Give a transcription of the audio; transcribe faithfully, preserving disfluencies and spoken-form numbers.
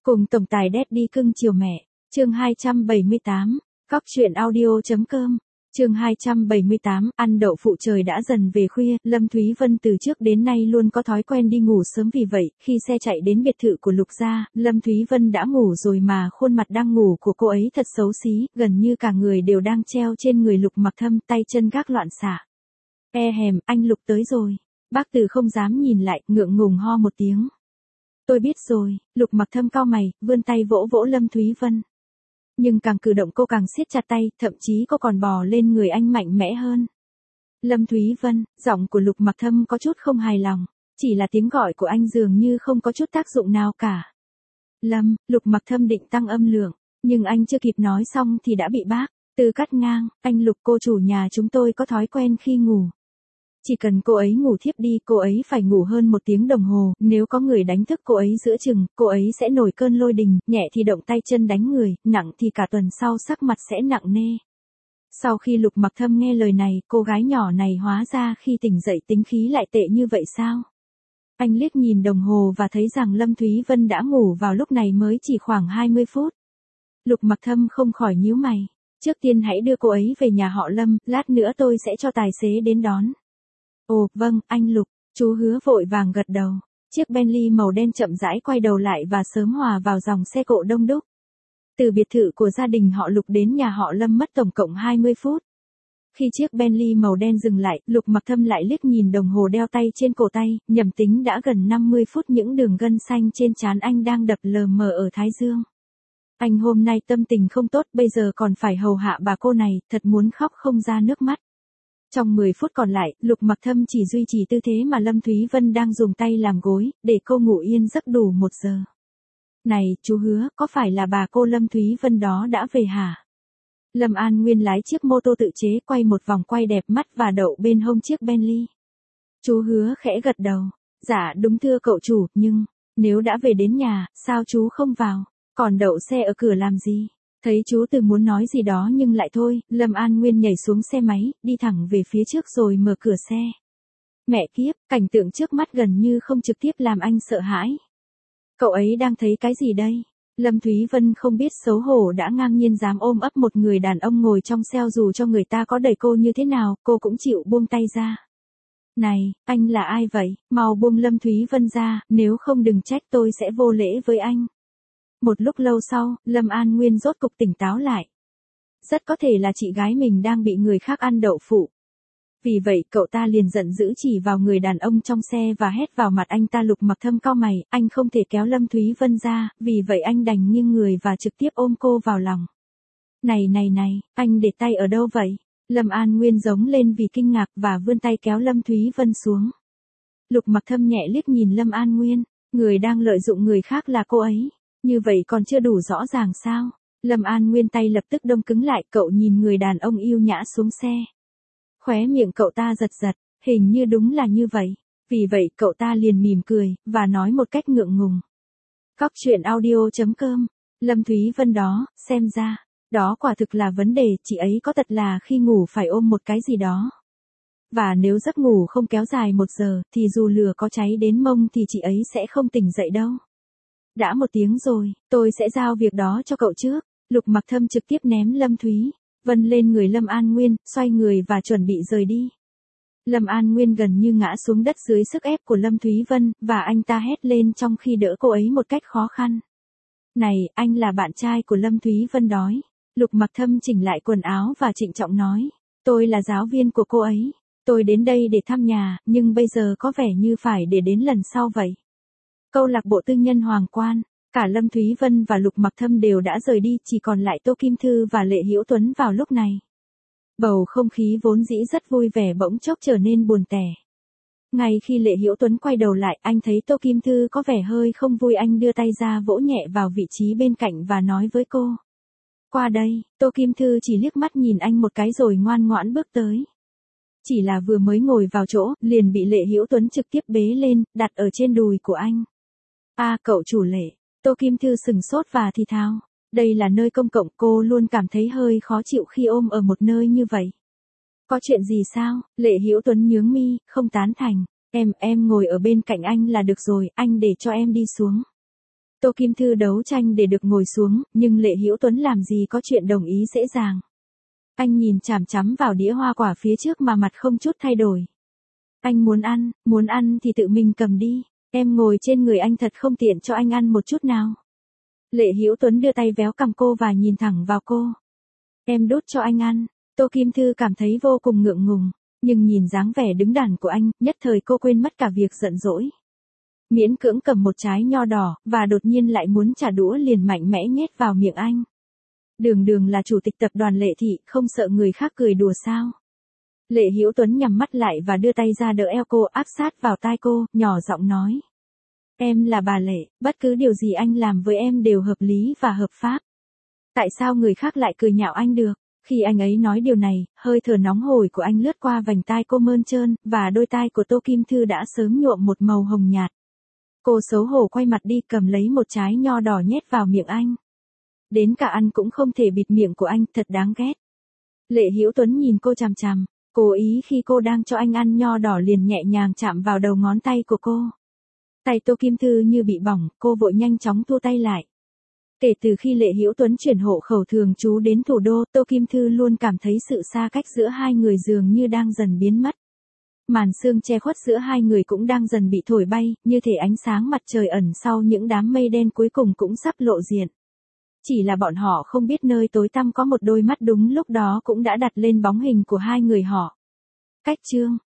Cùng tổng tài Daddy cưng chiều mẹ, chương hai trăm bảy mươi tám, Cóc truyện audio.com, chương hai trăm bảy mươi tám, ăn đậu phụ trời đã dần về khuya, Lâm Thúy Vân từ trước đến nay luôn có thói quen đi ngủ sớm vì vậy, khi xe chạy đến biệt thự của Lục gia, Lâm Thúy Vân đã ngủ rồi mà khuôn mặt đang ngủ của cô ấy thật xấu xí, gần như cả người đều đang treo trên người Lục Mặc Thâm, tay chân gác loạn xạ. E hèm, anh Lục tới rồi. Bác Từ không dám nhìn lại, ngượng ngùng ho một tiếng. Tôi biết rồi, Lục Mặc Thâm cau mày, vươn tay vỗ vỗ Lâm Thúy Vân. Nhưng càng cử động cô càng siết chặt tay, thậm chí cô còn bò lên người anh mạnh mẽ hơn. Lâm Thúy Vân, giọng của Lục Mặc Thâm có chút không hài lòng, chỉ là tiếng gọi của anh dường như không có chút tác dụng nào cả. Lâm, Lục Mặc Thâm định tăng âm lượng, nhưng anh chưa kịp nói xong thì đã bị bác Từ cắt ngang, anh Lục, cô chủ nhà chúng tôi có thói quen khi ngủ. Chỉ cần cô ấy ngủ thiếp đi, cô ấy phải ngủ hơn một tiếng đồng hồ, nếu có người đánh thức cô ấy giữa chừng, cô ấy sẽ nổi cơn lôi đình, nhẹ thì động tay chân đánh người, nặng thì cả tuần sau sắc mặt sẽ nặng nề. Sau khi Lục Mặc Thâm nghe lời này, cô gái nhỏ này hóa ra khi tỉnh dậy tính khí lại tệ như vậy sao? Anh liếc nhìn đồng hồ và thấy rằng Lâm Thúy Vân đã ngủ vào lúc này mới chỉ khoảng hai mươi phút. Lục Mặc Thâm không khỏi nhíu mày. Trước tiên hãy đưa cô ấy về nhà họ Lâm, lát nữa tôi sẽ cho tài xế đến đón. Ồ, vâng, anh Lục, chú Hứa vội vàng gật đầu. Chiếc Bentley màu đen chậm rãi quay đầu lại và sớm hòa vào dòng xe cộ đông đúc. Từ biệt thự của gia đình họ Lục đến nhà họ Lâm mất tổng cộng hai mươi phút. Khi chiếc Bentley màu đen dừng lại, Lục Mặc Thâm lại liếc nhìn đồng hồ đeo tay trên cổ tay, nhầm tính đã gần năm mươi phút, những đường gân xanh trên trán anh đang đập lờ mờ ở thái dương. Anh hôm nay tâm tình không tốt, bây giờ còn phải hầu hạ bà cô này, thật muốn khóc không ra nước mắt. Trong mười phút còn lại, Lục Mặc Thâm chỉ duy trì tư thế mà Lâm Thúy Vân đang dùng tay làm gối, để cô ngủ yên giấc đủ một giờ. Này, chú Hứa, có phải là bà cô Lâm Thúy Vân đó đã về hả? Lâm An Nguyên lái chiếc mô tô tự chế quay một vòng quay đẹp mắt và đậu bên hông chiếc Bentley. Chú Hứa khẽ gật đầu. Dạ đúng thưa cậu chủ, nhưng, nếu đã về đến nhà, sao chú không vào? Còn đậu xe ở cửa làm gì? Thấy chú Từ muốn nói gì đó nhưng lại thôi, Lâm An Nguyên nhảy xuống xe máy, đi thẳng về phía trước rồi mở cửa xe. Mẹ kiếp, cảnh tượng trước mắt gần như không trực tiếp làm anh sợ hãi. Cậu ấy đang thấy cái gì đây? Lâm Thúy Vân không biết xấu hổ đã ngang nhiên dám ôm ấp một người đàn ông ngồi trong xe, dù cho người ta có đẩy cô như thế nào, cô cũng chịu buông tay ra. Này, anh là ai vậy? Mau buông Lâm Thúy Vân ra, nếu không đừng trách tôi sẽ vô lễ với anh. Một lúc lâu sau, Lâm An Nguyên rốt cục tỉnh táo lại. Rất có thể là chị gái mình đang bị người khác ăn đậu phụ. Vì vậy cậu ta liền giận dữ chỉ vào người đàn ông trong xe và hét vào mặt anh ta. Lục Mặc Thâm cau mày, anh không thể kéo Lâm Thúy Vân ra, vì vậy anh đành nghiêng người và trực tiếp ôm cô vào lòng. Này này này, anh để tay ở đâu vậy? Lâm An Nguyên giống lên vì kinh ngạc và vươn tay kéo Lâm Thúy Vân xuống. Lục Mặc Thâm nhẹ liếc nhìn Lâm An Nguyên, người đang lợi dụng người khác là cô ấy. Như vậy còn chưa đủ rõ ràng sao? Lâm An Nguyên tay lập tức đông cứng lại, cậu nhìn người đàn ông yêu nhã xuống xe. Khóe miệng cậu ta giật giật, hình như đúng là như vậy. Vì vậy cậu ta liền mỉm cười, và nói một cách ngượng ngùng. Cóc truyện audio.com, Lâm Thúy Vân đó, xem ra, đó quả thực là vấn đề, chị ấy có tật là khi ngủ phải ôm một cái gì đó. Và nếu giấc ngủ không kéo dài một giờ, thì dù lửa có cháy đến mông thì chị ấy sẽ không tỉnh dậy đâu. Đã một tiếng rồi, tôi sẽ giao việc đó cho cậu trước. Lục Mặc Thâm trực tiếp ném Lâm Thúy Vân lên người Lâm An Nguyên, xoay người và chuẩn bị rời đi. Lâm An Nguyên gần như ngã xuống đất dưới sức ép của Lâm Thúy Vân, và anh ta hét lên trong khi đỡ cô ấy một cách khó khăn. Này, anh là bạn trai của Lâm Thúy Vân đói. Lục Mặc Thâm chỉnh lại quần áo và trịnh trọng nói, tôi là giáo viên của cô ấy. Tôi đến đây để thăm nhà, nhưng bây giờ có vẻ như phải để đến lần sau vậy. Câu lạc bộ tư nhân Hoàng Quan, cả Lâm Thúy Vân và Lục Mặc Thâm đều đã rời đi, chỉ còn lại Tô Kim Thư và Lệ Hữu Tuấn vào lúc này. Bầu không khí vốn dĩ rất vui vẻ bỗng chốc trở nên buồn tẻ. Ngay khi Lệ Hữu Tuấn quay đầu lại, anh thấy Tô Kim Thư có vẻ hơi không vui, anh đưa tay ra vỗ nhẹ vào vị trí bên cạnh và nói với cô. Qua đây, Tô Kim Thư chỉ liếc mắt nhìn anh một cái rồi ngoan ngoãn bước tới. Chỉ là vừa mới ngồi vào chỗ, liền bị Lệ Hữu Tuấn trực tiếp bế lên, đặt ở trên đùi của anh. A à, cậu chủ Lệ. Tô Kim Thư sừng sốt và thì thào. Đây là nơi công cộng, cô luôn cảm thấy hơi khó chịu khi ôm ở một nơi như vậy. Có chuyện gì sao? Lệ Hữu Tuấn nhướng mi, không tán thành. Em, em ngồi ở bên cạnh anh là được rồi, anh để cho em đi xuống. Tô Kim Thư đấu tranh để được ngồi xuống, nhưng Lệ Hữu Tuấn làm gì có chuyện đồng ý dễ dàng. Anh nhìn chằm chằm vào đĩa hoa quả phía trước mà mặt không chút thay đổi. Anh muốn ăn, muốn ăn thì tự mình cầm đi, em ngồi trên người anh thật không tiện cho anh ăn một chút nào. Lệ Hữu Tuấn đưa tay véo cằm cô và nhìn thẳng vào cô. Em đút cho anh ăn. Tô Kim Thư cảm thấy vô cùng ngượng ngùng, nhưng nhìn dáng vẻ đứng đắn của anh, nhất thời cô quên mất cả việc giận dỗi. Miễn cưỡng cầm một trái nho đỏ, và đột nhiên lại muốn trả đũa liền mạnh mẽ nhét vào miệng anh. Đường Đường là chủ tịch tập đoàn Lệ Thị, không sợ người khác cười đùa sao? Lệ Hữu Tuấn nhắm mắt lại và đưa tay ra đỡ eo cô, áp sát vào tai cô, nhỏ giọng nói. Em là bà Lệ, bất cứ điều gì anh làm với em đều hợp lý và hợp pháp. Tại sao người khác lại cười nhạo anh được? Khi anh ấy nói điều này, hơi thở nóng hổi của anh lướt qua vành tai cô mơn trơn, và đôi tai của Tô Kim Thư đã sớm nhuộm một màu hồng nhạt. Cô xấu hổ quay mặt đi, cầm lấy một trái nho đỏ nhét vào miệng anh. Đến cả ăn cũng không thể bịt miệng của anh, thật đáng ghét. Lệ Hữu Tuấn nhìn cô chằm chằm, cố ý khi cô đang cho anh ăn nho đỏ liền nhẹ nhàng chạm vào đầu ngón tay của cô. Tay Tô Kim Thư như bị bỏng, cô vội nhanh chóng thu tay lại. Kể từ khi Lệ Hữu Tuấn chuyển hộ khẩu thường trú đến thủ đô, Tô Kim Thư luôn cảm thấy sự xa cách giữa hai người dường như đang dần biến mất. Màn sương che khuất giữa hai người cũng đang dần bị thổi bay, như thể ánh sáng mặt trời ẩn sau những đám mây đen cuối cùng cũng sắp lộ diện. Chỉ là bọn họ không biết nơi tối tăm có một đôi mắt đúng lúc đó cũng đã đặt lên bóng hình của hai người họ. Cách chương